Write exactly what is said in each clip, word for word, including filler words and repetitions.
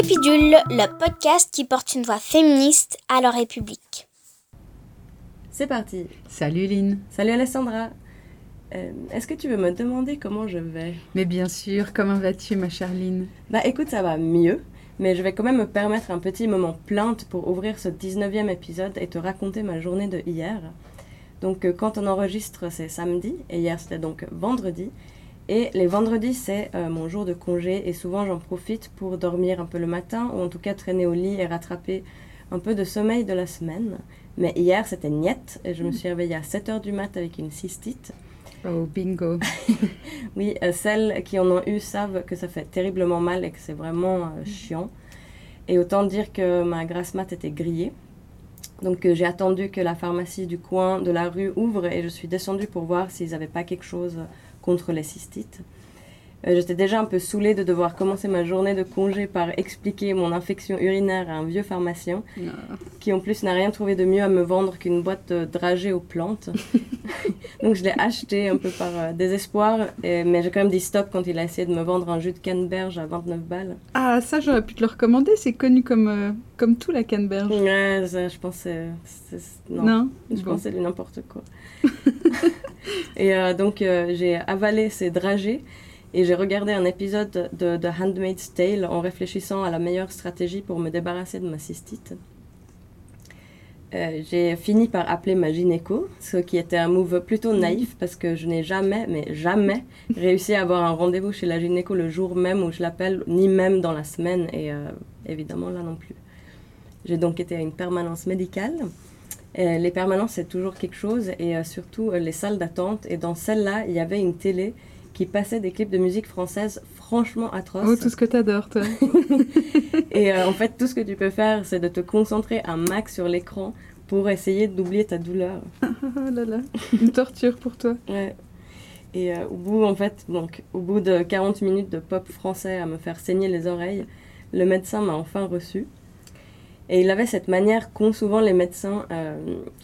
Épidule, le podcast qui porte une voix féministe à la République. C'est parti. Salut Lynn. Salut Alessandra. Euh, est-ce que tu veux me demander comment je vais? Mais bien sûr, comment vas-tu ma chère Lynn? Bah écoute, ça va mieux, mais je vais quand même me permettre un petit moment plainte pour ouvrir ce dix-neuvième épisode et te raconter ma journée de hier. Donc euh, quand on enregistre, c'est samedi, et hier c'était donc vendredi. Et les vendredis, c'est euh, mon jour de congé, et souvent j'en profite pour dormir un peu le matin, ou en tout cas traîner au lit et rattraper un peu de sommeil de la semaine. Mais hier, c'était niette, et je me suis réveillée à sept heures du mat avec une cystite. Oh, bingo. Oui, euh, celles qui en ont eu savent que ça fait terriblement mal et que c'est vraiment euh, chiant. Et autant dire que ma grasse mat était grillée. Donc euh, j'ai attendu que la pharmacie du coin de la rue ouvre et je suis descendue pour voir s'ils n'avaient pas quelque chose contre les cystites. Euh, j'étais déjà un peu saoulée de devoir commencer ma journée de congé par expliquer mon infection urinaire à un vieux pharmacien, non. Qui en plus n'a rien trouvé de mieux à me vendre qu'une boîte de dragées aux plantes. Donc je l'ai acheté un peu par euh, désespoir, et, mais j'ai quand même dit stop quand il a essayé de me vendre un jus de canneberge à vingt-neuf balles. Ah, ça j'aurais pu te le recommander, c'est connu comme, euh, comme tout la canneberge. Ouais, ça, je pensais... C'est, c'est, non, non je bon. pensais du n'importe quoi. Et euh, donc euh, j'ai avalé ces dragées, et j'ai regardé un épisode de, de Handmaid's Tale en réfléchissant à la meilleure stratégie pour me débarrasser de ma cystite. Euh, j'ai fini par appeler ma gynéco, ce qui était un move plutôt naïf parce que je n'ai jamais, mais jamais, réussi à avoir un rendez-vous chez la gynéco le jour même où je l'appelle, ni même dans la semaine, et euh, évidemment là non plus. J'ai donc été à une permanence médicale. Euh, les permanences, c'est toujours quelque chose, et euh, surtout euh, les salles d'attente. Et dans celle-là, il y avait une télé qui passait des clips de musique française franchement atroces. Oh, tout ce que t'adores, toi. Et euh, en fait, tout ce que tu peux faire, c'est de te concentrer un max sur l'écran pour essayer d'oublier ta douleur. Oh là là, une torture pour toi. Ouais. Et euh, au bout, en fait, donc, au bout de quarante minutes de pop français à me faire saigner les oreilles, le médecin m'a enfin reçu. Et il avait cette manière qu'ont souvent les médecins, euh,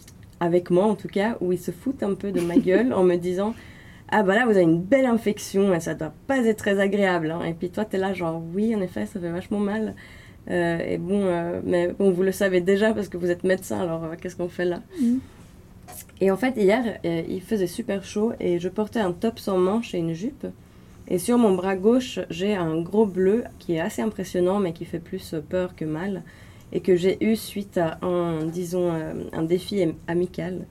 avec moi en tout cas, où ils se foutent un peu de ma gueule en me disant « Ah bah là, vous avez une belle infection, et ça doit pas être très agréable. Hein. » Et puis toi, t'es là genre « Oui, en effet, ça fait vachement mal. Euh, » Et bon, euh, mais bon, vous le savez déjà parce que vous êtes médecin, alors euh, qu'est-ce qu'on fait là ? mmh. Et en fait, hier, euh, il faisait super chaud et je portais un top sans manches et une jupe. Et sur mon bras gauche, j'ai un gros bleu qui est assez impressionnant, mais qui fait plus peur que mal. Et que j'ai eu suite à un, disons, euh, un défi amical.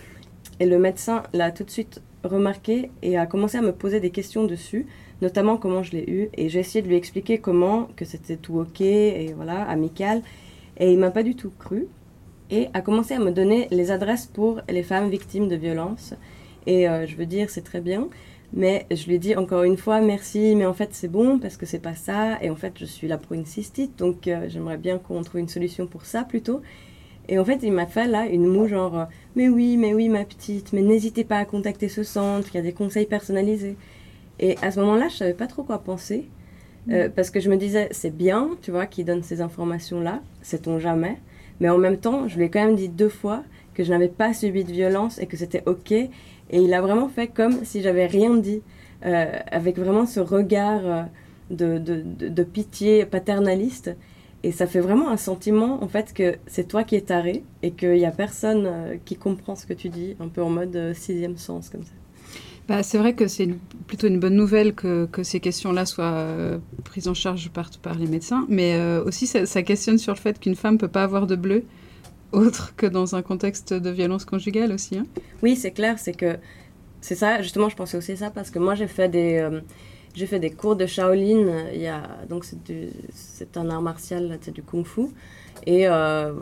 Et le médecin l'a tout de suite remarqué et a commencé à me poser des questions dessus, notamment comment je l'ai eu. Et j'ai essayé de lui expliquer comment, que c'était tout ok, et voilà, amical. Et il m'a pas du tout cru. Et a commencé à me donner les adresses pour les femmes victimes de violences. Et euh, je veux dire, c'est très bien. Mais je lui ai dit encore une fois, merci, mais en fait c'est bon parce que c'est pas ça. Et en fait, je suis là pour une cystite, donc euh, j'aimerais bien qu'on trouve une solution pour ça plutôt. Et en fait, il m'a fait là une moue genre « Mais oui, mais oui, ma petite, mais n'hésitez pas à contacter ce centre, il y a des conseils personnalisés. » Et à ce moment-là, je savais pas trop quoi penser. Euh, mmh. Parce que je me disais, c'est bien, tu vois, qu'il donne ces informations-là, sait-on jamais. Mais en même temps, je lui ai quand même dit deux fois que je n'avais pas subi de violence et que c'était ok. Et il a vraiment fait comme si j'avais rien dit, euh, avec vraiment ce regard euh, de, de, de, de pitié paternaliste. Et ça fait vraiment un sentiment, en fait, que c'est toi qui es taré et qu'il n'y a personne euh, qui comprend ce que tu dis, un peu en mode euh, sixième sens, comme ça. Bah, c'est vrai que c'est une, plutôt une bonne nouvelle que, que ces questions-là soient euh, prises en charge par, par les médecins, mais euh, aussi ça, ça questionne sur le fait qu'une femme ne peut pas avoir de bleu, autre que dans un contexte de violence conjugale aussi. Hein. Oui, c'est clair, c'est que c'est ça, justement, je pensais aussi à ça, parce que moi, j'ai fait des... Euh, J'ai fait des cours de Shaolin, il y a, donc c'est, du, c'est un art martial, c'est du kung-fu. Et euh,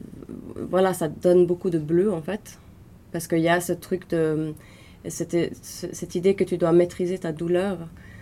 voilà, ça donne beaucoup de bleu en fait. Parce qu'il y a ce truc de... Cette, cette idée que tu dois maîtriser ta douleur.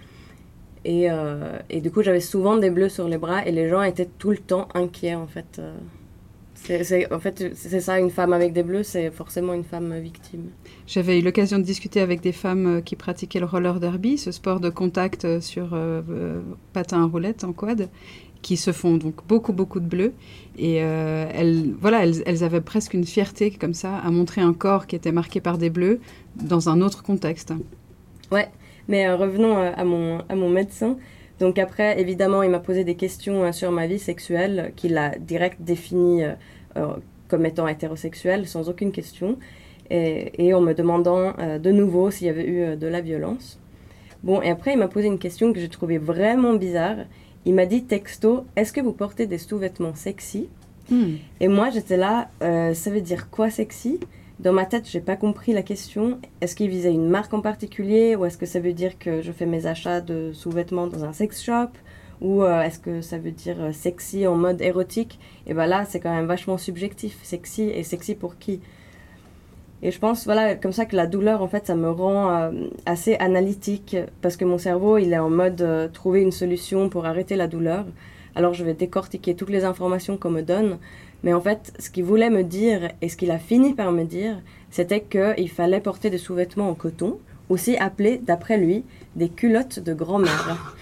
Et, euh, et du coup, j'avais souvent des bleus sur les bras et les gens étaient tout le temps inquiets en fait. C'est, c'est, en fait, c'est ça, une femme avec des bleus, c'est forcément une femme victime. J'avais eu l'occasion de discuter avec des femmes qui pratiquaient le roller derby, ce sport de contact sur euh, euh, patin à roulettes en quad, qui se font donc beaucoup, beaucoup de bleus. Et euh, elles, voilà, elles, elles avaient presque une fierté comme ça à montrer un corps qui était marqué par des bleus dans un autre contexte. Ouais, mais euh, revenons à mon, à mon médecin. Donc après, évidemment, il m'a posé des questions euh, sur ma vie sexuelle, qu'il a direct définie euh, euh, comme étant hétérosexuelle, sans aucune question, et, et en me demandant euh, de nouveau s'il y avait eu euh, de la violence. Bon, et après, il m'a posé une question que j'ai trouvée vraiment bizarre. Il m'a dit texto, est-ce que vous portez des sous-vêtements sexy ? Mm. Et moi, j'étais là, euh, ça veut dire quoi sexy ? Dans ma tête, j'ai pas compris la question. Est-ce qu'il visait une marque en particulier, ou est-ce que ça veut dire que je fais mes achats de sous-vêtements dans un sex shop, ou euh, est-ce que ça veut dire euh, sexy en mode érotique ? Et ben là, c'est quand même vachement subjectif. Sexy, et sexy pour qui ? Et je pense, voilà, comme ça que la douleur, en fait, ça me rend euh, assez analytique, parce que mon cerveau, il est en mode euh, trouver une solution pour arrêter la douleur. Alors je vais décortiquer toutes les informations qu'on me donne. Mais en fait, ce qu'il voulait me dire, et ce qu'il a fini par me dire, c'était qu'il fallait porter des sous-vêtements en coton, aussi appelés, d'après lui, des culottes de grand-mère.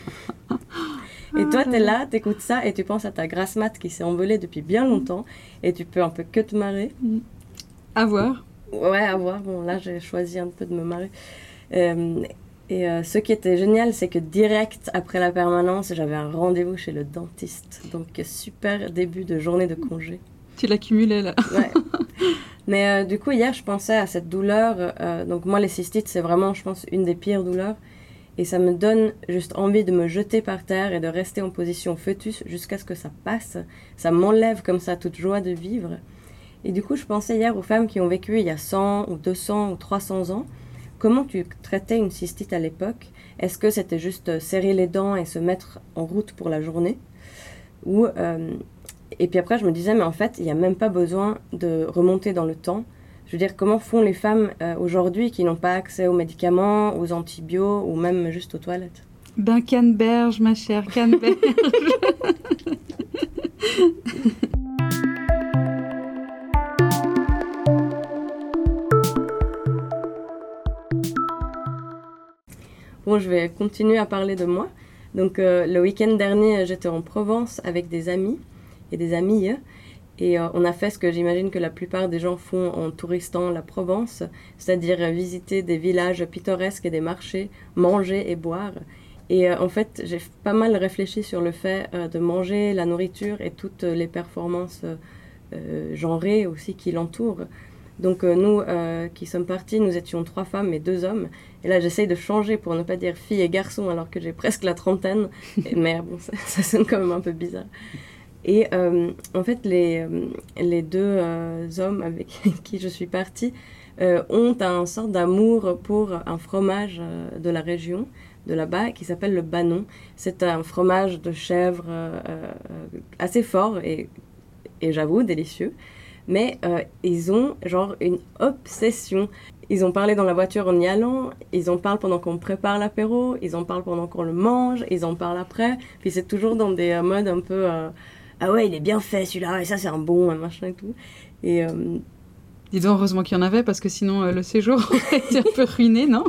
Et toi, t'es là, t'écoutes ça, et tu penses à ta grasse mat qui s'est envolée depuis bien longtemps, et tu peux un peu que te marrer. À voir. Ouais, à voir. Bon, là, j'ai choisi un peu de me marrer. Euh, et euh, ce qui était génial, c'est que direct après la permanence, j'avais un rendez-vous chez le dentiste. Donc, super début de journée de congé. Tu l'accumulais, là. Ouais. Mais euh, du coup, hier, je pensais à cette douleur. Euh, donc, moi, les cystites, c'est vraiment, je pense, une des pires douleurs. Et ça me donne juste envie de me jeter par terre et de rester en position fœtus jusqu'à ce que ça passe. Ça m'enlève comme ça toute joie de vivre. Et du coup, je pensais hier aux femmes qui ont vécu il y a cent ou deux cents ou trois cents ans. Comment tu traitais une cystite à l'époque ? Est-ce que c'était juste serrer les dents et se mettre en route pour la journée ? Ou, euh, et puis après, je me disais, mais en fait, il n'y a même pas besoin de remonter dans le temps. Je veux dire, comment font les femmes euh, aujourd'hui qui n'ont pas accès aux médicaments, aux antibiotiques ou même juste aux toilettes ? Ben, canneberge, ma chère, canneberge. Bon, je vais continuer à parler de moi. Donc, euh, le week-end dernier, j'étais en Provence avec des amis et des amies. Et euh, on a fait ce que j'imagine que la plupart des gens font en touristant la Provence, c'est-à-dire euh, visiter des villages pittoresques et des marchés, manger et boire. Et euh, en fait, j'ai pas mal réfléchi sur le fait euh, de manger, la nourriture et toutes les performances euh, euh, genrées aussi qui l'entourent. Donc euh, nous euh, qui sommes partis, nous étions trois femmes et deux hommes. Et là, j'essaye de changer pour ne pas dire fille et garçon alors que j'ai presque la trentaine. Et, mais bon, ça, ça sonne quand même un peu bizarre. Et euh, en fait, les, euh, les deux euh, hommes avec qui je suis partie euh, ont un sorte d'amour pour un fromage euh, de la région, de là-bas, qui s'appelle le Banon. C'est un fromage de chèvre euh, euh, assez fort et, et j'avoue, délicieux. Mais euh, ils ont genre une obsession. Ils en parlent dans la voiture en y allant, ils en parlent pendant qu'on prépare l'apéro, ils en parlent pendant qu'on le mange, ils en parlent après. Puis c'est toujours dans des euh, modes un peu euh, ah ouais, il est bien fait celui-là, et ça c'est un bon, un machin et tout. Et euh... dis donc, heureusement qu'il y en avait, parce que sinon euh, le séjour aurait été un peu ruiné, non?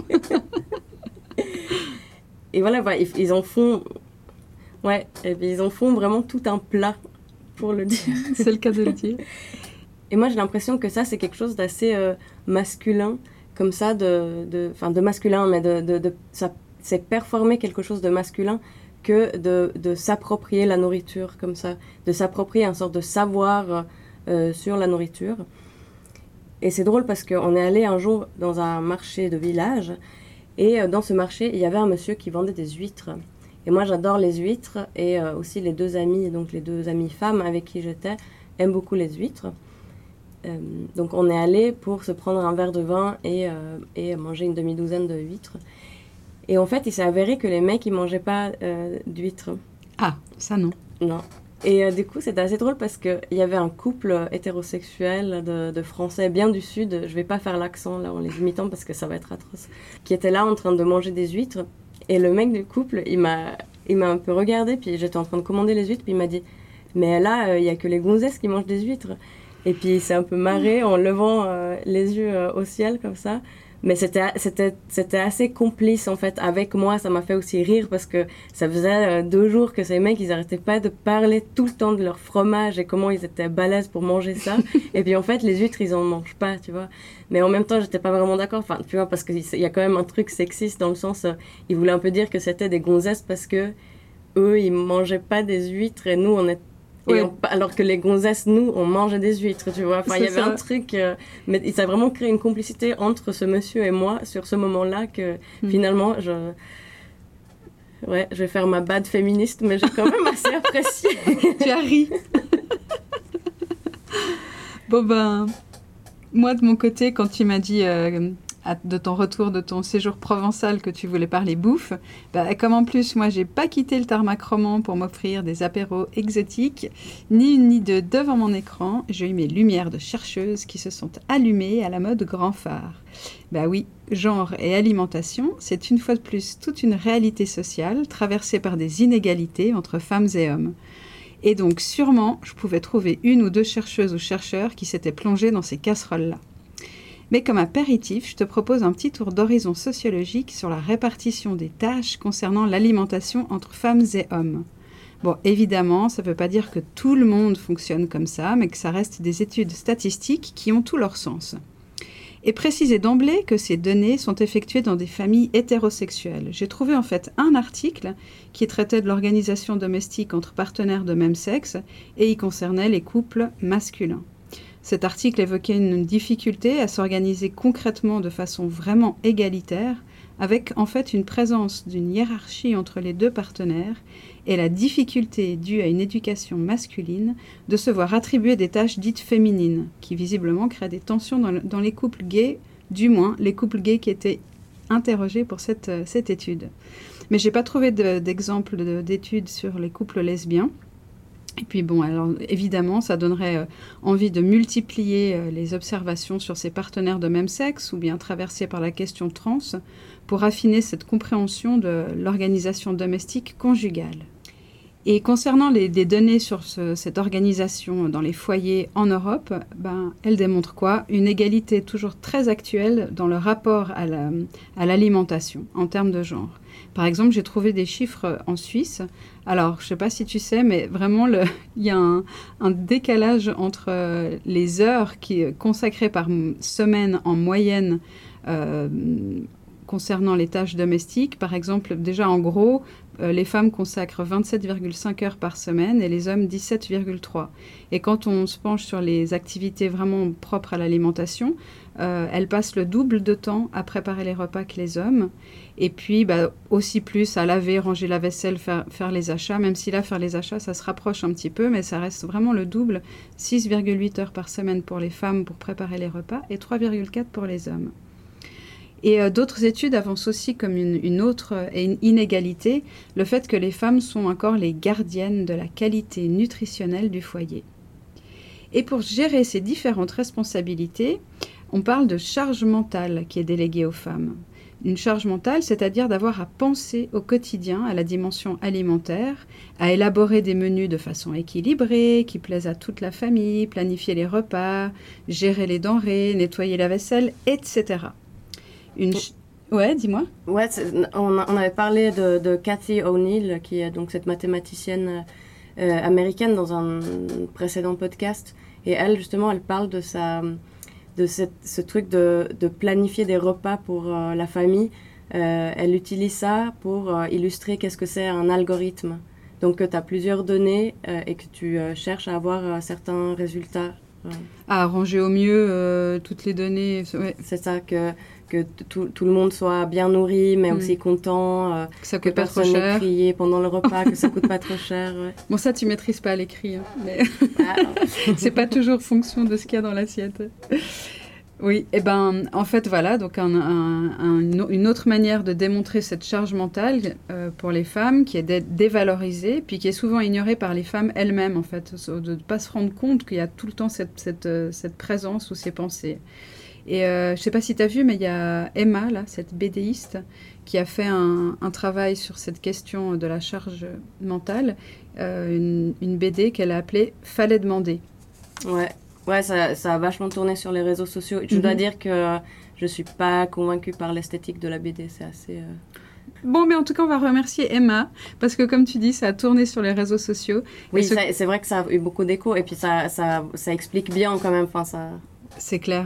Et voilà, bah, ils, ils en font, ouais, et puis ils en font vraiment tout un plat, pour le dire. C'est le cas de le dire. Et moi, j'ai l'impression que ça, c'est quelque chose d'assez euh, masculin, comme ça, de, de, enfin, de masculin, mais de, de, de, ça, c'est performer quelque chose de masculin que de, de s'approprier la nourriture, comme ça, de s'approprier un sorte de savoir euh, sur la nourriture. Et c'est drôle parce qu'on est allé un jour dans un marché de village, et euh, dans ce marché, il y avait un monsieur qui vendait des huîtres. Et moi, j'adore les huîtres, et euh, aussi les deux amies, donc les deux amies femmes avec qui j'étais, aiment beaucoup les huîtres. Euh, donc on est allé pour se prendre un verre de vin et, euh, et manger une demi-douzaine de huîtres. Et en fait, il s'est avéré que les mecs, ils mangeaient pas euh, d'huîtres. Ah, ça non. Non. Et euh, du coup, c'était assez drôle parce qu'il y avait un couple hétérosexuel de, de Français bien du Sud, je vais pas faire l'accent là en les imitant parce que ça va être atroce, qui était là en train de manger des huîtres. Et le mec du couple, il m'a, il m'a un peu regardé, puis j'étais en train de commander les huîtres, puis il m'a dit « Mais là, il euh, y a que les gonzesses qui mangent des huîtres ». Et puis il s'est un peu marré en levant euh, les yeux euh, au ciel comme ça. Mais c'était, c'était, c'était assez complice en fait avec moi. Ça m'a fait aussi rire parce que ça faisait euh, deux jours que ces mecs, ils arrêtaient pas de parler tout le temps de leur fromage et comment ils étaient balèzes pour manger ça. Et puis en fait, les huîtres, ils en mangent pas, tu vois. Mais en même temps, j'étais pas vraiment d'accord. Enfin, tu vois, parce qu'il y a quand même un truc sexiste dans le sens, euh, ils voulaient un peu dire que c'était des gonzesses parce que eux, ils mangeaient pas des huîtres et nous, on est... Et Ouais. on- alors que les gonzesses, nous, on mangeait des huîtres, tu vois. Enfin, il y C'est avait ça. un truc... euh, mais ça a vraiment créé une complicité entre ce monsieur et moi sur ce moment-là que Hmm. finalement, je... Ouais, je vais faire ma bad féministe, mais j'ai quand même assez apprécié. Tu as ri. Bon ben, moi de mon côté, quand tu m'as dit euh, à- de ton retour de ton séjour provençal que tu voulais parler bouffe, bah, comme en plus moi j'ai pas quitté le tarmac roman pour m'offrir des apéros exotiques, ni une ni deux devant mon écran, j'ai eu mes lumières de chercheuse qui se sont allumées à la mode grand phare. Bah oui, genre et alimentation, c'est une fois de plus toute une réalité sociale traversée par des inégalités entre femmes et hommes. Et donc, sûrement, je pouvais trouver une ou deux chercheuses ou chercheurs qui s'étaient plongés dans ces casseroles-là. Mais comme apéritif, je te propose un petit tour d'horizon sociologique sur la répartition des tâches concernant l'alimentation entre femmes et hommes. Bon, évidemment, ça ne veut pas dire que tout le monde fonctionne comme ça, mais que ça reste des études statistiques qui ont tout leur sens. Et préciser d'emblée que ces données sont effectuées dans des familles hétérosexuelles. J'ai trouvé en fait un article qui traitait de l'organisation domestique entre partenaires de même sexe et y concernait les couples masculins. Cet article évoquait une difficulté à s'organiser concrètement de façon vraiment égalitaire, avec en fait une présence d'une hiérarchie entre les deux partenaires et la difficulté due à une éducation masculine de se voir attribuer des tâches dites féminines, qui visiblement créent des tensions dans, le, dans les couples gays, du moins les couples gays qui étaient interrogés pour cette, cette étude. Mais je n'ai pas trouvé de, d'exemple de, d'études sur les couples lesbiens. Et puis bon, alors évidemment, ça donnerait euh, envie de multiplier euh, les observations sur ces partenaires de même sexe ou bien traversés par la question trans pour affiner cette compréhension de l'organisation domestique conjugale. Et concernant les, les données sur ce, cette organisation dans les foyers en Europe, ben, elles démontrent quoi? Une égalité toujours très actuelle dans le rapport à, la, à l'alimentation en termes de genre. Par exemple, j'ai trouvé des chiffres en Suisse. Alors, je ne sais pas si tu sais, mais vraiment, le, il y a un, un décalage entre euh, les heures qui, consacrées par semaine en moyenne euh, concernant les tâches domestiques. Par exemple, déjà en gros, euh, les femmes consacrent vingt-sept virgule cinq heures par semaine et les hommes dix-sept virgule trois. Et quand on se penche sur les activités vraiment propres à l'alimentation, euh, elles passent le double de temps à préparer les repas que les hommes. Et puis bah, aussi plus à laver, ranger la vaisselle, faire, faire les achats. Même si là, faire les achats, ça se rapproche un petit peu, mais ça reste vraiment le double. six virgule huit heures par semaine pour les femmes pour préparer les repas et trois virgule quatre pour les hommes. Et euh, d'autres études avancent aussi comme une, une autre euh, une inégalité le fait que les femmes sont encore les gardiennes de la qualité nutritionnelle du foyer. Et pour gérer ces différentes responsabilités, on parle de charge mentale qui est déléguée aux femmes. Une charge mentale, c'est-à-dire d'avoir à penser au quotidien à la dimension alimentaire, à élaborer des menus de façon équilibrée, qui plaisent à toute la famille, planifier les repas, gérer les denrées, nettoyer la vaisselle, et cetera. Une ch- ouais, dis-moi. Ouais, c'est- on, a- on avait parlé de, de Cathy O'Neill, qui est donc cette mathématicienne euh, américaine dans un précédent podcast. Et elle, justement, elle parle de, sa, de cette, ce truc de, de planifier des repas pour euh, la famille. Euh, elle utilise ça pour euh, illustrer qu'est-ce que c'est un algorithme. Donc, que tu as plusieurs données euh, et que tu euh, cherches à avoir euh, certains résultats. Euh, À arranger au mieux euh, toutes les données. Ouais, c'est ça, que, que tout, tout le monde soit bien nourri, mais Mm. aussi content. Euh, que ça que coûte pas trop personne n'ait cher. crié pendant le repas, que ça coûte pas trop cher. Ouais. Bon, ça, tu maîtrises pas à l'écrit, hein, mais Ah, c'est pas toujours fonction de ce qu'il y a dans l'assiette. Oui, et ben, en fait, voilà, donc un, un, un, une autre manière de démontrer cette charge mentale euh, pour les femmes, qui est d'être dévalorisée, puis qui est souvent ignorée par les femmes elles-mêmes, en fait, de ne pas se rendre compte qu'il y a tout le temps cette, cette, cette présence ou ces pensées. Et euh, je ne sais pas si tu as vu, mais il y a Emma, là, cette bédéiste, qui a fait un, un travail sur cette question de la charge mentale, euh, une, une B D qu'elle a appelée « Fallait demander ». ouais, ouais ça, ça a vachement tourné sur les réseaux sociaux. Je dois Mhm. dire que euh, je suis pas convaincue par l'esthétique de la B D, c'est assez... euh, Bon, mais en tout cas, on va remercier Emma, parce que comme tu dis, ça a tourné sur les réseaux sociaux. Oui, Et ce- ça- c'est vrai que ça a eu beaucoup d'écho, et puis ça, ça, ça explique bien quand même, enfin, ça, C'est clair.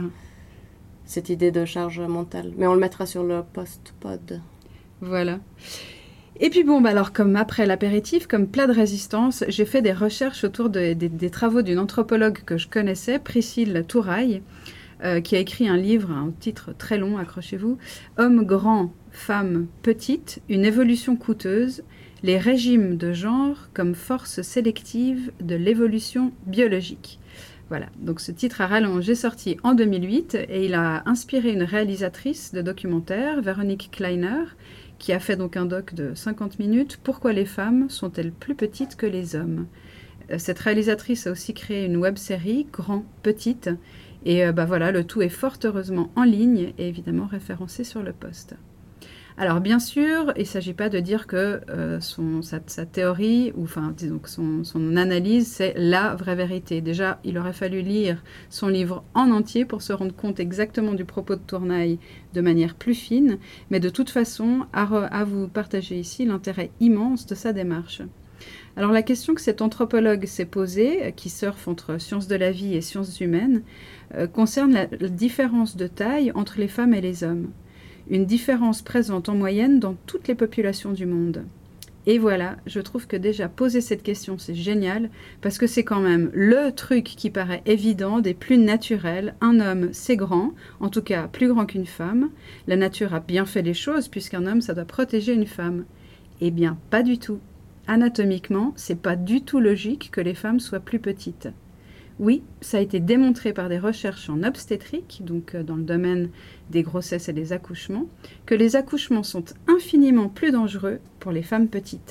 cette idée de charge mentale. Mais on le mettra sur le post-pod. Voilà. Et puis bon, bah alors comme après l'apéritif, comme plat de résistance, j'ai fait des recherches autour de, de, des travaux d'une anthropologue que je connaissais, Priscille Touraille, euh, qui a écrit un livre, un titre très long, accrochez-vous, « Homme grand, femme petite, une évolution coûteuse, les régimes de genre comme force sélective de l'évolution biologique ». Voilà, donc ce titre à rallonge est sorti en deux mille huit et il a inspiré une réalisatrice de documentaire, Véronique Kleiner, qui a fait donc un doc de cinquante minutes, « Pourquoi les femmes sont-elles plus petites que les hommes ?» Cette réalisatrice a aussi créé une web-série, Grand, Petite, et euh, bah voilà, le tout est fort heureusement en ligne et évidemment référencé sur le post. Alors bien sûr, il ne s'agit pas de dire que euh, son, sa, sa théorie, ou enfin disons que son, son analyse, c'est la vraie vérité. Déjà, il aurait fallu lire son livre en entier pour se rendre compte exactement du propos de Tournaille de manière plus fine, mais de toute façon, à, re, à vous partager ici l'intérêt immense de sa démarche. Alors la question que cet anthropologue s'est posée, qui surfe entre sciences de la vie et sciences humaines, euh, concerne la, la différence de taille entre les femmes et les hommes. Une différence présente en moyenne dans toutes les populations du monde. Et voilà, je trouve que déjà poser cette question, c'est génial, parce que c'est quand même le truc qui paraît évident, des plus naturels. Un homme, c'est grand, en tout cas plus grand qu'une femme. La nature a bien fait les choses, puisqu'un homme, ça doit protéger une femme. Eh bien, pas du tout. Anatomiquement, c'est pas du tout logique que les femmes soient plus petites. Oui, ça a été démontré par des recherches en obstétrique, donc dans le domaine des grossesses et des accouchements, que les accouchements sont infiniment plus dangereux pour les femmes petites.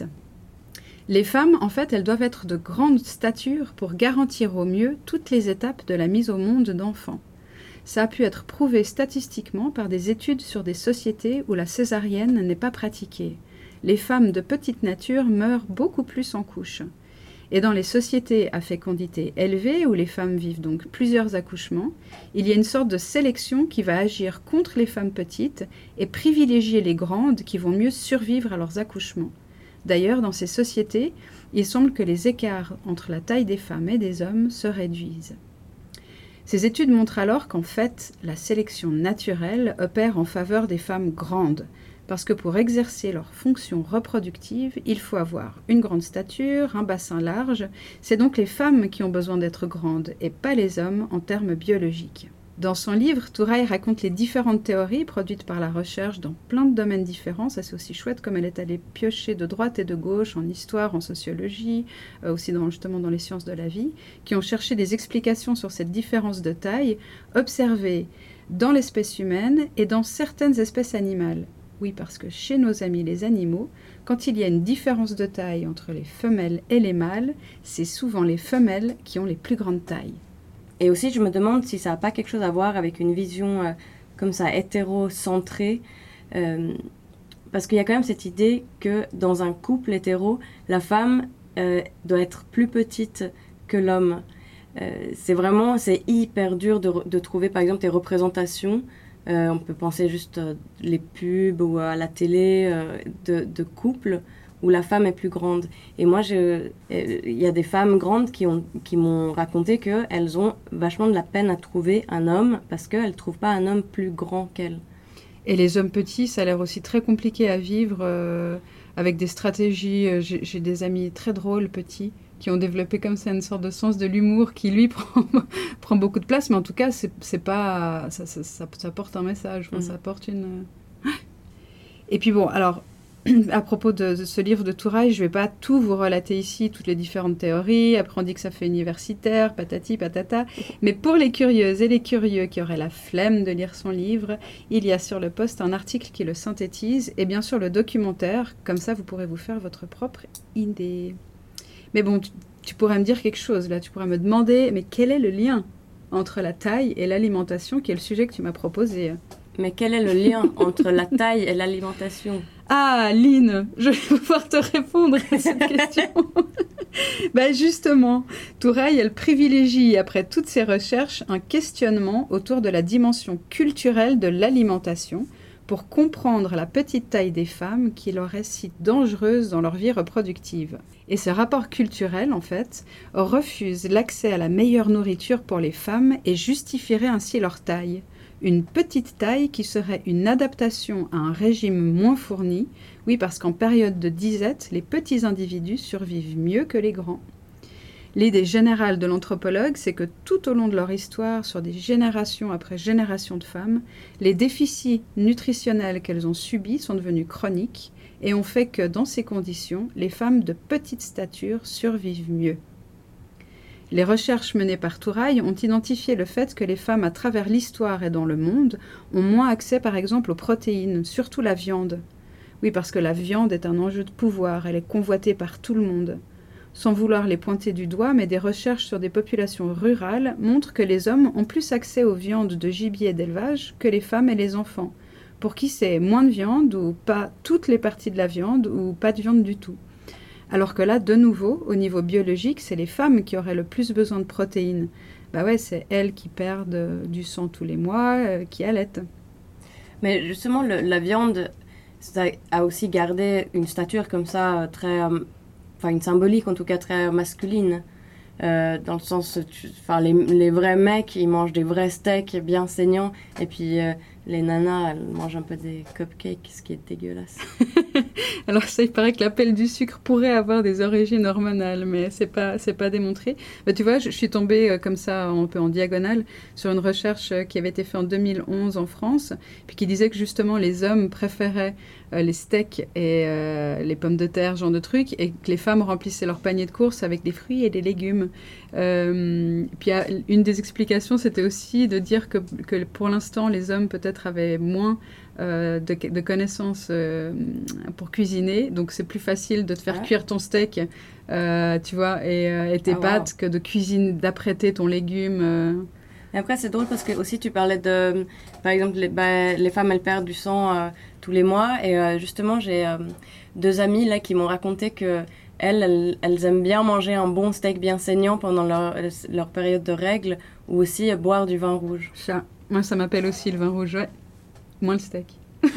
Les femmes, en fait, elles doivent être de grande stature pour garantir au mieux toutes les étapes de la mise au monde d'enfants. Ça a pu être prouvé statistiquement par des études sur des sociétés où la césarienne n'est pas pratiquée. Les femmes de petite nature meurent beaucoup plus en couches. Et dans les sociétés à fécondité élevée, où les femmes vivent donc plusieurs accouchements, il y a une sorte de sélection qui va agir contre les femmes petites et privilégier les grandes qui vont mieux survivre à leurs accouchements. D'ailleurs, dans ces sociétés, il semble que les écarts entre la taille des femmes et des hommes se réduisent. Ces études montrent alors qu'en fait, la sélection naturelle opère en faveur des femmes grandes, parce que pour exercer leur fonction reproductive, il faut avoir une grande stature, un bassin large. C'est donc les femmes qui ont besoin d'être grandes et pas les hommes en termes biologiques. Dans son livre, Touraille raconte les différentes théories produites par la recherche dans plein de domaines différents. Ça, c'est aussi chouette comme elle est allée piocher de droite et de gauche en histoire, en sociologie, euh, aussi dans, justement dans les sciences de la vie, qui ont cherché des explications sur cette différence de taille observée dans l'espèce humaine et dans certaines espèces animales. Oui, parce que chez nos amis les animaux, quand il y a une différence de taille entre les femelles et les mâles, c'est souvent les femelles qui ont les plus grandes tailles. Et aussi, je me demande si ça n'a pas quelque chose à voir avec une vision euh, comme ça hétérocentrée, euh, parce qu'il y a quand même cette idée que dans un couple hétéro, la femme euh, doit être plus petite que l'homme. Euh, c'est vraiment, c'est hyper dur de, de trouver par exemple des représentations. Euh, on peut penser juste euh, les pubs ou à la télé euh, de, de couples où la femme est plus grande. Et moi, il euh, y a des femmes grandes qui, ont, qui m'ont raconté qu'elles ont vachement de la peine à trouver un homme parce qu'elles ne trouvent pas un homme plus grand qu'elles. Et les hommes petits, ça a l'air aussi très compliqué à vivre euh, avec des stratégies. Euh, j'ai, j'ai des amis très drôles, petits, qui ont développé comme ça une sorte de sens de l'humour qui, lui, prend, prend beaucoup de place. Mais en tout cas, c'est, c'est pas, ça, ça, ça, ça porte un message, enfin, mmh. ça porte une... Et puis bon, alors, à propos de, de ce livre de Touraille, je ne vais pas tout vous relater ici, toutes les différentes théories. Après, on dit que ça fait universitaire, patati, patata. Mais pour les curieuses et les curieux qui auraient la flemme de lire son livre, il y a sur le post un article qui le synthétise et bien sûr le documentaire. Comme ça, vous pourrez vous faire votre propre idée. Mais bon, tu, tu pourrais me dire quelque chose, là. Tu pourrais me demander, mais quel est le lien entre la taille et l'alimentation, qui est le sujet que tu m'as proposé? Mais quel est le lien entre la taille et l'alimentation? Ah, Lynn, je vais pouvoir te répondre à cette question. Ben justement, Touraille, elle privilégie, après toutes ses recherches, un questionnement autour de la dimension culturelle de l'alimentation pour comprendre la petite taille des femmes qui leur est si dangereuse dans leur vie reproductive. Et ce rapport culturel, en fait, refuse l'accès à la meilleure nourriture pour les femmes et justifierait ainsi leur taille. Une petite taille qui serait une adaptation à un régime moins fourni. Oui, parce qu'en période de disette, les petits individus survivent mieux que les grands. L'idée générale de l'anthropologue, c'est que tout au long de leur histoire, sur des générations après générations de femmes, les déficits nutritionnels qu'elles ont subis sont devenus chroniques et ont fait que, dans ces conditions, les femmes de petite stature survivent mieux. Les recherches menées par Touraille ont identifié le fait que les femmes à travers l'histoire et dans le monde ont moins accès par exemple aux protéines, surtout la viande. Oui, parce que la viande est un enjeu de pouvoir, elle est convoitée par tout le monde. Sans vouloir les pointer du doigt, mais des recherches sur des populations rurales montrent que les hommes ont plus accès aux viandes de gibier d'élevage que les femmes et les enfants, pour qui c'est moins de viande ou pas toutes les parties de la viande ou pas de viande du tout. Alors que là, de nouveau, au niveau biologique, c'est les femmes qui auraient le plus besoin de protéines. Bah ouais, c'est elles qui perdent du sang tous les mois, euh, qui allaitent. Mais justement, le, la viande, ça a aussi gardé une stature comme ça, très, euh, enfin une symbolique en tout cas très masculine. Euh, dans le sens, enfin les, les vrais mecs, ils mangent des vrais steaks bien saignants, et puis euh, les nanas, elles mangent un peu des cupcakes, ce qui est dégueulasse. Alors ça, il paraît que l'appel du sucre pourrait avoir des origines hormonales, mais c'est pas, c'est pas démontré. Bah, tu vois, je, je suis tombée euh, comme ça, un peu en diagonale, sur une recherche euh, qui avait été faite en deux mille onze en France, puis qui disait que justement les hommes préféraient euh, les steaks et euh, les pommes de terre, genre de trucs, et que les femmes remplissaient leur panier de courses avec des fruits et des légumes. Euh, puis une des explications, c'était aussi de dire que, que pour l'instant, les hommes peut-être avaient moins euh, de, de connaissances euh, pour cuisiner, donc c'est plus facile de te faire ouais. cuire ton steak, euh, tu vois, et, euh, et tes ah, pâtes wow. que de cuisiner, d'apprêter ton légume. Euh. Et après, c'est drôle parce que aussi tu parlais de, par exemple, les, bah, les femmes elles perdent du sang euh, tous les mois, et euh, justement j'ai euh, deux amies là qui m'ont raconté que Elles, elles, elles aiment bien manger un bon steak bien saignant pendant leur, leur période de règles, ou aussi euh, boire du vin rouge. Ça, moi, ça m'appelle aussi le vin rouge, ouais. Moins le steak.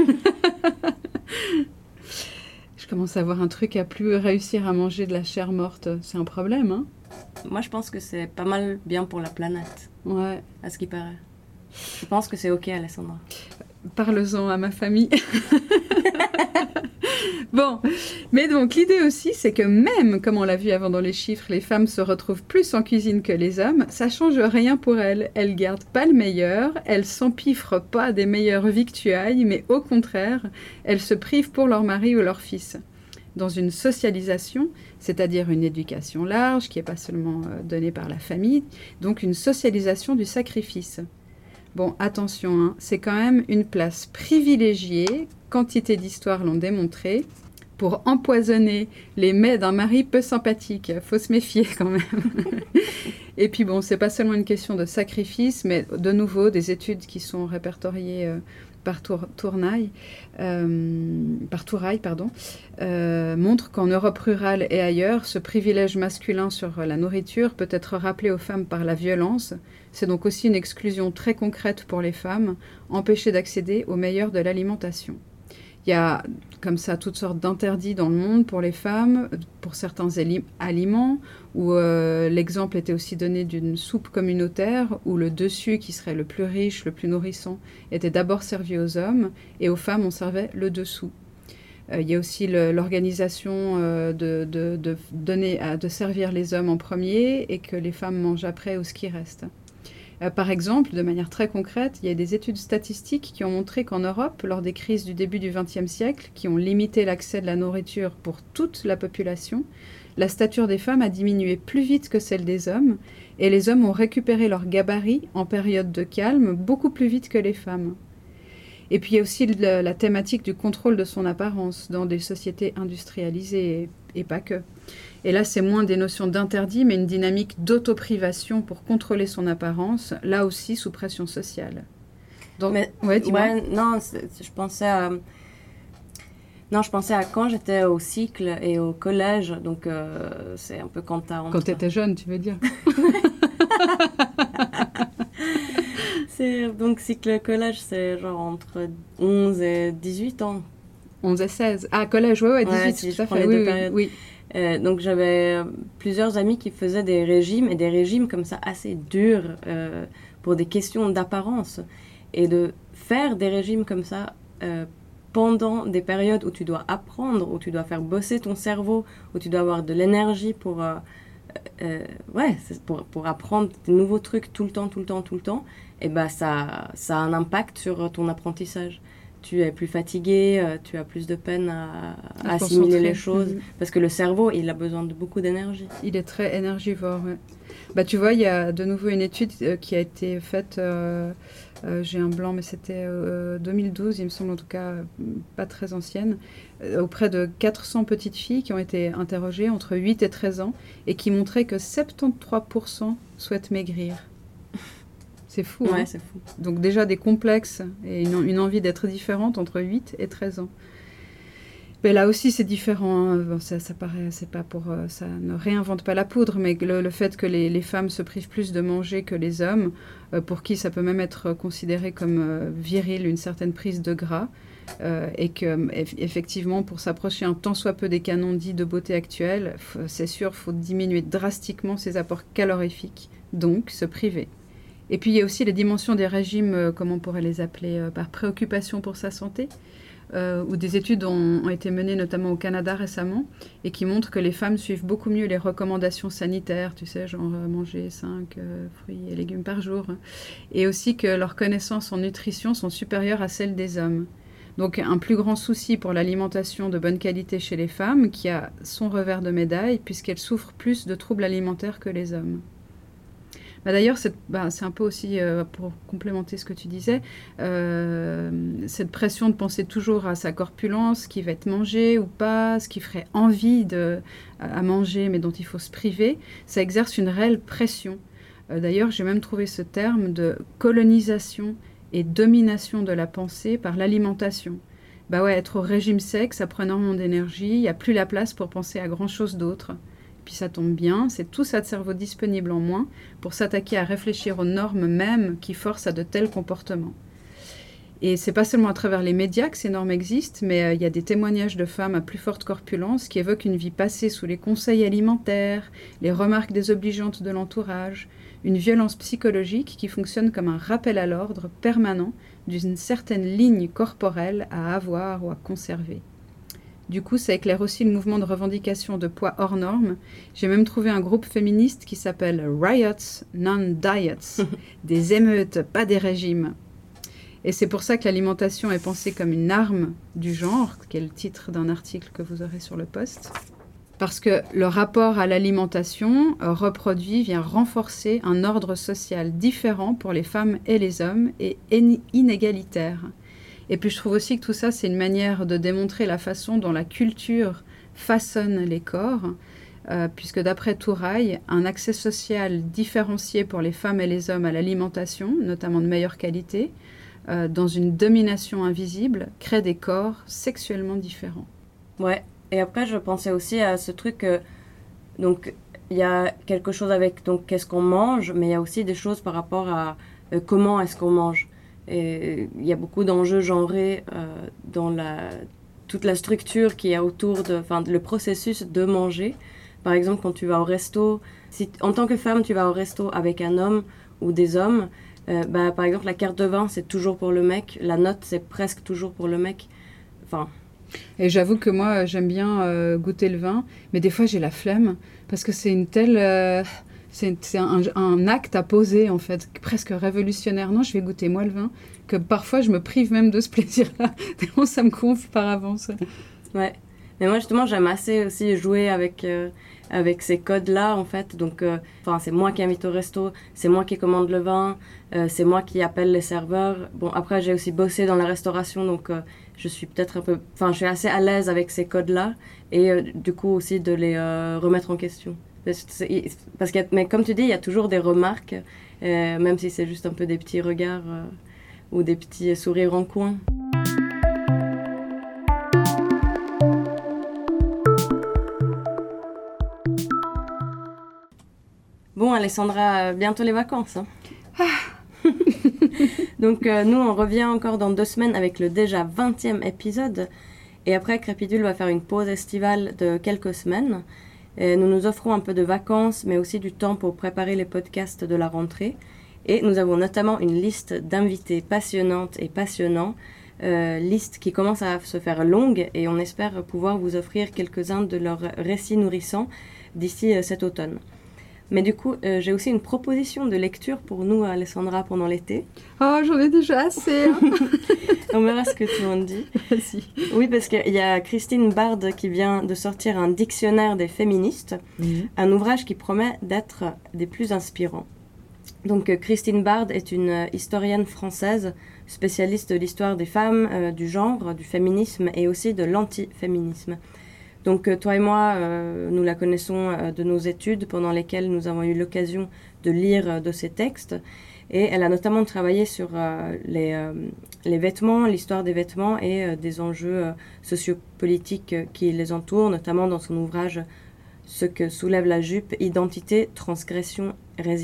Je commence à avoir un truc à plus réussir à manger de la chair morte. C'est un problème, hein? Moi, je pense que c'est pas mal bien pour la planète. Ouais. À ce qui paraît. Je pense que c'est OK, Alessandra. Parle-en à ma famille. Bon, mais donc l'idée aussi, c'est que même, comme on l'a vu avant dans les chiffres, les femmes se retrouvent plus en cuisine que les hommes, ça change rien pour elles. Elles gardent pas le meilleur, elles s'empiffrent pas des meilleures victuailles, mais au contraire, elles se privent pour leur mari ou leur fils. Dans une socialisation, c'est-à-dire une éducation large, qui n'est pas seulement euh, donnée par la famille, donc une socialisation du sacrifice. Bon, attention, hein, c'est quand même une place privilégiée, quantité d'histoires l'ont démontré, pour empoisonner les mets d'un mari peu sympathique. Faut se méfier quand même. Et puis bon, c'est pas seulement une question de sacrifice, mais de nouveau, des études qui sont répertoriées euh, par Tour, Tournaille, euh, par Touraille, pardon, euh, montrent qu'en Europe rurale et ailleurs, ce privilège masculin sur la nourriture peut être rappelé aux femmes par la violence. C'est donc aussi une exclusion très concrète pour les femmes, empêcher d'accéder au meilleur de l'alimentation. Il y a comme ça toutes sortes d'interdits dans le monde pour les femmes, pour certains éli- aliments, où euh, l'exemple était aussi donné d'une soupe communautaire, où le dessus, qui serait le plus riche, le plus nourrissant, était d'abord servi aux hommes, et aux femmes on servait le dessous. Euh, il y a aussi le, l'organisation euh, de, de, de, donner, à, de servir les hommes en premier, et que les femmes mangent après ou ce qui reste. Euh, par exemple, de manière très concrète, il y a des études statistiques qui ont montré qu'en Europe, lors des crises du début du vingtième siècle, qui ont limité l'accès de la nourriture pour toute la population, la stature des femmes a diminué plus vite que celle des hommes, et les hommes ont récupéré leur gabarit en période de calme beaucoup plus vite que les femmes. Et puis il y a aussi la, la thématique du contrôle de son apparence dans des sociétés industrialisées, et, et pas que. Et là, c'est moins des notions d'interdit, mais une dynamique d'autoprivation pour contrôler son apparence, là aussi sous pression sociale. Donc, mais, ouais, ouais, non, je pensais à... Non, je pensais à quand j'étais au cycle et au collège, donc euh, c'est un peu quand t'as... Entre... Quand t'étais jeune, tu veux dire. c'est, donc cycle collège, c'est genre entre onze et dix-huit ans. onze et seize. Ah, collège, ouais, ouais, dix-huit, ouais, si tout à fait, oui, oui, oui, oui. Euh, donc j'avais plusieurs amis qui faisaient des régimes, et des régimes comme ça assez durs euh, pour des questions d'apparence. Et de faire des régimes comme ça euh, pendant des périodes où tu dois apprendre, où tu dois faire bosser ton cerveau, où tu dois avoir de l'énergie pour, euh, euh, ouais, pour, pour apprendre des nouveaux trucs tout le temps, tout le temps, tout le temps, et ben ça, ça a un impact sur ton apprentissage. Tu es plus fatigué, euh, tu as plus de peine à, à assimiler les choses, mmh. parce que le cerveau, il a besoin de beaucoup d'énergie. Il est très énergivore, ouais. Bah, tu vois, il y a de nouveau une étude euh, qui a été faite, euh, euh, j'ai un blanc, mais c'était euh, deux mille douze, il me semble en tout cas, pas très ancienne, euh, auprès de quatre cents petites filles qui ont été interrogées entre huit et treize ans, et qui montraient que soixante-treize pour cent souhaitent maigrir. C'est fou, ouais, hein. C'est fou. Donc déjà des complexes et une, une envie d'être différente entre huit et treize ans. Mais là aussi c'est différent, hein. Bon, ça, ça paraît, c'est pas pour, euh, ça ne réinvente pas la poudre, mais le, le fait que les, les femmes se privent plus de manger que les hommes, euh, pour qui ça peut même être considéré comme euh, viril, une certaine prise de gras, euh, et que effectivement pour s'approcher un tant soit peu des canons dits de beauté actuels, c'est sûr, faut diminuer drastiquement ses apports calorifiques, donc se priver. Et puis il y a aussi les dimensions des régimes, euh, comme on pourrait les appeler, euh, par préoccupation pour sa santé. Euh, où des études ont, ont été menées notamment au Canada récemment et qui montrent que les femmes suivent beaucoup mieux les recommandations sanitaires, tu sais, genre euh, manger cinq euh, fruits et légumes par jour, hein, et aussi que leurs connaissances en nutrition sont supérieures à celles des hommes. Donc un plus grand souci pour l'alimentation de bonne qualité chez les femmes qui a son revers de médaille puisqu'elles souffrent plus de troubles alimentaires que les hommes. Bah d'ailleurs, c'est, bah, c'est un peu aussi, euh, pour complémenter ce que tu disais, euh, cette pression de penser toujours à sa corpulence, ce qui va être mangé ou pas, ce qui ferait envie de, à manger, mais dont il faut se priver, ça exerce une réelle pression. Euh, d'ailleurs, j'ai même trouvé ce terme de colonisation et domination de la pensée par l'alimentation. Bah ouais, être au régime sec, ça prend énormément d'énergie, il n'y a plus la place pour penser à grand-chose d'autre. Puis ça tombe bien, c'est tout ça de cerveau disponible en moins pour s'attaquer à réfléchir aux normes mêmes qui forcent à de tels comportements. Et c'est pas seulement à travers les médias que ces normes existent, mais euh, il y a des témoignages de femmes à plus forte corpulence qui évoquent une vie passée sous les conseils alimentaires, les remarques désobligeantes de l'entourage, une violence psychologique qui fonctionne comme un rappel à l'ordre permanent d'une certaine ligne corporelle à avoir ou à conserver. Du coup, ça éclaire aussi le mouvement de revendication de poids hors normes. J'ai même trouvé un groupe féministe qui s'appelle Riots Non-Diets, des émeutes, pas des régimes. Et c'est pour ça que l'alimentation est pensée comme une arme du genre, qui est le titre d'un article que vous aurez sur le post. Parce que le rapport à l'alimentation euh, reproduit vient renforcer un ordre social différent pour les femmes et les hommes et inégalitaire. Et puis je trouve aussi que tout ça, c'est une manière de démontrer la façon dont la culture façonne les corps, euh, puisque d'après Touraille, un accès social différencié pour les femmes et les hommes à l'alimentation, notamment de meilleure qualité, euh, dans une domination invisible, crée des corps sexuellement différents. Ouais, et après je pensais aussi à ce truc, euh, donc il y a quelque chose avec donc qu'est-ce qu'on mange, mais il y a aussi des choses par rapport à euh, comment est-ce qu'on mange. Et il y a beaucoup d'enjeux genrés euh, dans la, toute la structure qui est autour de, enfin, le processus de manger. Par exemple, quand tu vas au resto, si en tant que femme, tu vas au resto avec un homme ou des hommes, euh, bah, par exemple, la carte de vin, c'est toujours pour le mec, la note, c'est presque toujours pour le mec. Enfin... Et j'avoue que moi, j'aime bien euh, goûter le vin, mais des fois, j'ai la flemme, parce que c'est une telle... Euh... C'est, c'est un, un acte à poser, en fait, presque révolutionnaire. Non, je vais goûter moi le vin, que parfois je me prive même de ce plaisir-là, tellement ça me gonfle par avance. Ouais, mais moi justement, j'aime assez aussi jouer avec, euh, avec ces codes-là, en fait. Donc, euh, c'est moi qui invite au resto, c'est moi qui commande le vin, euh, c'est moi qui appelle les serveurs. Bon, après, j'ai aussi bossé dans la restauration, donc euh, je suis peut-être un peu... Enfin, je suis assez à l'aise avec ces codes-là, et euh, du coup aussi de les euh, remettre en question. Parce que, mais comme tu dis, il y a toujours des remarques, euh, même si c'est juste un peu des petits regards euh, ou des petits sourires en coin. Bon, Alessandra, bientôt les vacances. Hein. Ah. Donc, euh, nous, on revient encore dans deux semaines avec le déjà vingtième épisode. Et après, Crépidule va faire une pause estivale de quelques semaines. Et nous nous offrons un peu de vacances, mais aussi du temps pour préparer les podcasts de la rentrée. Et nous avons notamment une liste d'invités passionnantes et passionnants, euh, liste qui commence à se faire longue et on espère pouvoir vous offrir quelques-uns de leurs récits nourrissants d'ici euh, cet automne. Mais du coup, euh, j'ai aussi une proposition de lecture pour nous, Alessandra, pendant l'été. Oh, j'en ai déjà assez hein. On verra ce que tu en dis. Vas-y. Oui, parce qu'il y a Christine Bard qui vient de sortir un dictionnaire des féministes, mmh. un ouvrage qui promet d'être des plus inspirants. Donc, Christine Bard est une historienne française, spécialiste de l'histoire des femmes, euh, du genre, du féminisme et aussi de l'antiféminisme. Donc, toi et moi, euh, nous la connaissons euh, de nos études pendant lesquelles nous avons eu l'occasion de lire euh, de ses textes. Et elle a notamment travaillé sur euh, les, euh, les vêtements, l'histoire des vêtements et euh, des enjeux euh, sociopolitiques euh, qui les entourent, notamment dans son ouvrage « Ce que soulève la jupe, identité, transgression, résistance »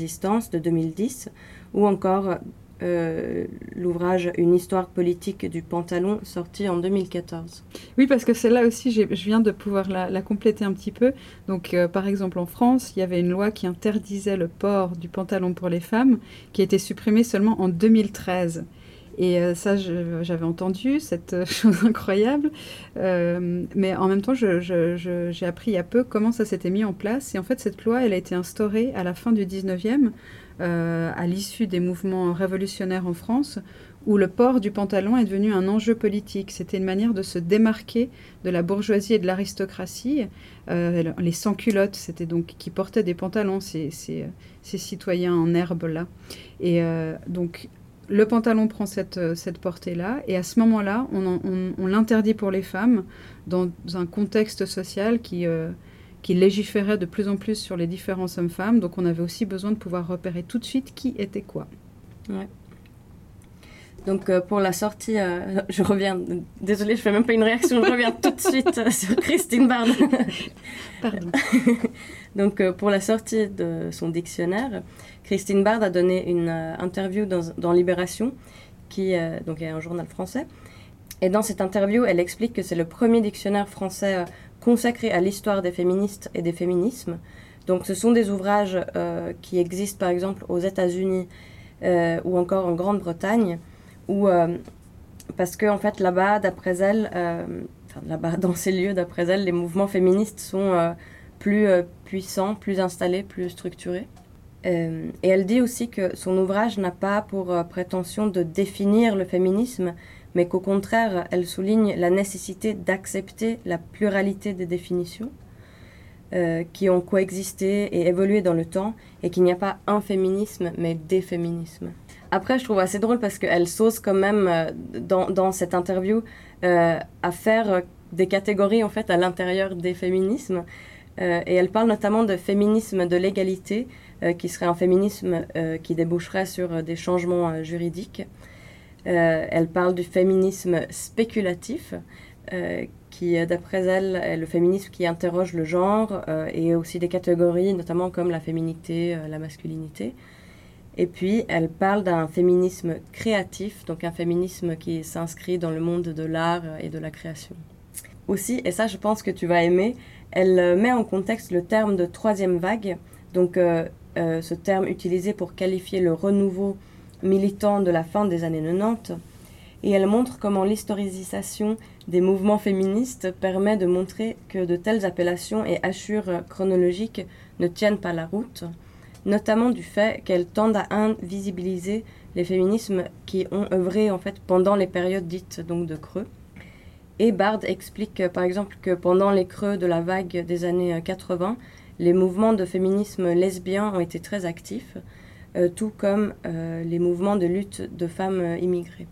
de deux mille dix, ou encore euh, l'ouvrage « Une histoire politique du pantalon » sorti en deux mille quatorze. Oui, parce que celle-là aussi, j'ai, je viens de pouvoir la, la compléter un petit peu. Donc, euh, par exemple, en France, il y avait une loi qui interdisait le port du pantalon pour les femmes, qui a été supprimée seulement en deux mille treize. Et euh, ça, je, j'avais entendu cette euh, chose incroyable. Euh, mais en même temps, je, je, je, j'ai appris il y a peu comment ça s'était mis en place. Et en fait, cette loi, elle a été instaurée à la fin du dix-neuvième, euh, à l'issue des mouvements révolutionnaires en France, où le port du pantalon est devenu un enjeu politique. C'était une manière de se démarquer de la bourgeoisie et de l'aristocratie. Euh, les sans-culottes, c'était donc qui portaient des pantalons, ces, ces, ces citoyens en herbe-là. Et euh, donc... Le pantalon prend cette, cette portée-là, et à ce moment-là, on, en, on, on l'interdit pour les femmes dans un contexte social qui, euh, qui légiférait de plus en plus sur les différences hommes-femmes. Donc on avait aussi besoin de pouvoir repérer tout de suite qui était quoi. Ouais. Donc euh, pour la sortie, euh, je reviens, désolée, je fais même pas une réaction, je reviens tout de suite euh, sur Christine Bard. Pardon. Donc euh, pour la sortie de son dictionnaire, Christine Bard a donné une euh, interview dans, dans Libération, qui euh, donc est un journal français. Et dans cette interview, elle explique que c'est le premier dictionnaire français euh, consacré à l'histoire des féministes et des féminismes. Donc ce sont des ouvrages euh, qui existent par exemple aux États-Unis euh, ou encore en Grande-Bretagne, où, euh, parce que en fait là-bas, d'après elle, euh, enfin là-bas dans ces lieux, d'après elle, les mouvements féministes sont euh, plus euh, puissants, plus installés, plus structurés. Euh, et elle dit aussi que son ouvrage n'a pas pour euh, prétention de définir le féminisme, mais qu'au contraire, elle souligne la nécessité d'accepter la pluralité des définitions euh, qui ont coexisté et évolué dans le temps, et qu'il n'y a pas un féminisme, mais des féminismes. Après, je trouve assez drôle parce qu'elle s'ose quand même, euh, dans, dans cette interview, euh, à faire des catégories en fait, à l'intérieur des féminismes. Euh, et elle parle notamment de féminisme de l'égalité, euh, qui serait un féminisme euh, qui déboucherait sur euh, des changements euh, juridiques. Euh, elle parle du féminisme spéculatif, euh, qui, d'après elle, est le féminisme qui interroge le genre, euh, et aussi des catégories, notamment comme la féminité, euh, la masculinité. Et puis, elle parle d'un féminisme créatif, donc un féminisme qui s'inscrit dans le monde de l'art et de la création. Aussi, et ça je pense que tu vas aimer, elle met en contexte le terme de troisième vague, donc euh, euh, ce terme utilisé pour qualifier le renouveau militant de la fin des années quatre-vingt-dix, et elle montre comment l'historisation des mouvements féministes permet de montrer que de telles appellations et hachures chronologiques ne tiennent pas la route, notamment du fait qu'elles tendent à invisibiliser les féminismes qui ont œuvré en fait pendant les périodes dites donc de creux. Et Bard explique par exemple que pendant les creux de la vague des années quatre-vingts, les mouvements de féminisme lesbien ont été très actifs, euh, tout comme euh, les mouvements de lutte de femmes euh, immigrées.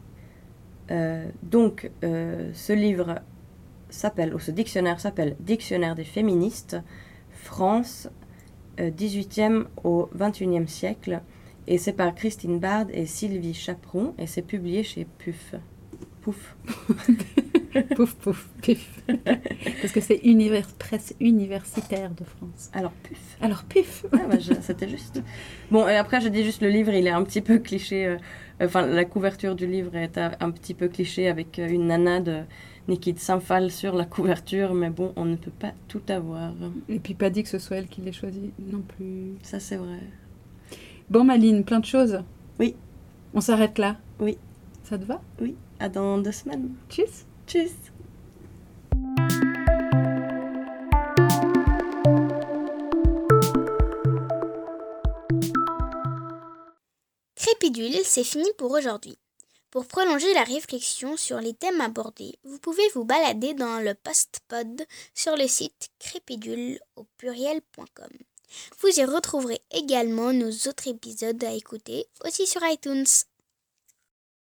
Euh, donc, euh, ce livre s'appelle, ou ce dictionnaire s'appelle Dictionnaire des féministes, France, euh, dix-huitième au vingt-et-unième siècle, et c'est par Christine Bard et Sylvie Chaperon, et c'est publié chez Puf. Pouf. Pouf, pouf, puf. Parce que c'est univers, presse universitaire de France. Alors, puf. Alors, puf. Ah, bah, je, c'était juste. Bon, et après, je dis juste le livre, il est un petit peu cliché. Euh, enfin, la couverture du livre est un, un petit peu cliché avec une nana de Nikit Symphal sur la couverture, mais bon, on ne peut pas tout avoir. Et puis, pas dit que ce soit elle qui l'ait choisi non plus. Ça, c'est vrai. Bon, Maline, plein de choses. Oui. On s'arrête là? Oui. Ça te va? Oui. À dans deux semaines. Tchuss. Tchuss. Crépidule, c'est fini pour aujourd'hui. Pour prolonger la réflexion sur les thèmes abordés, vous pouvez vous balader dans le post-pod sur le site crépidule au pluriel point com. Vous y retrouverez également nos autres épisodes à écouter, aussi sur iTunes.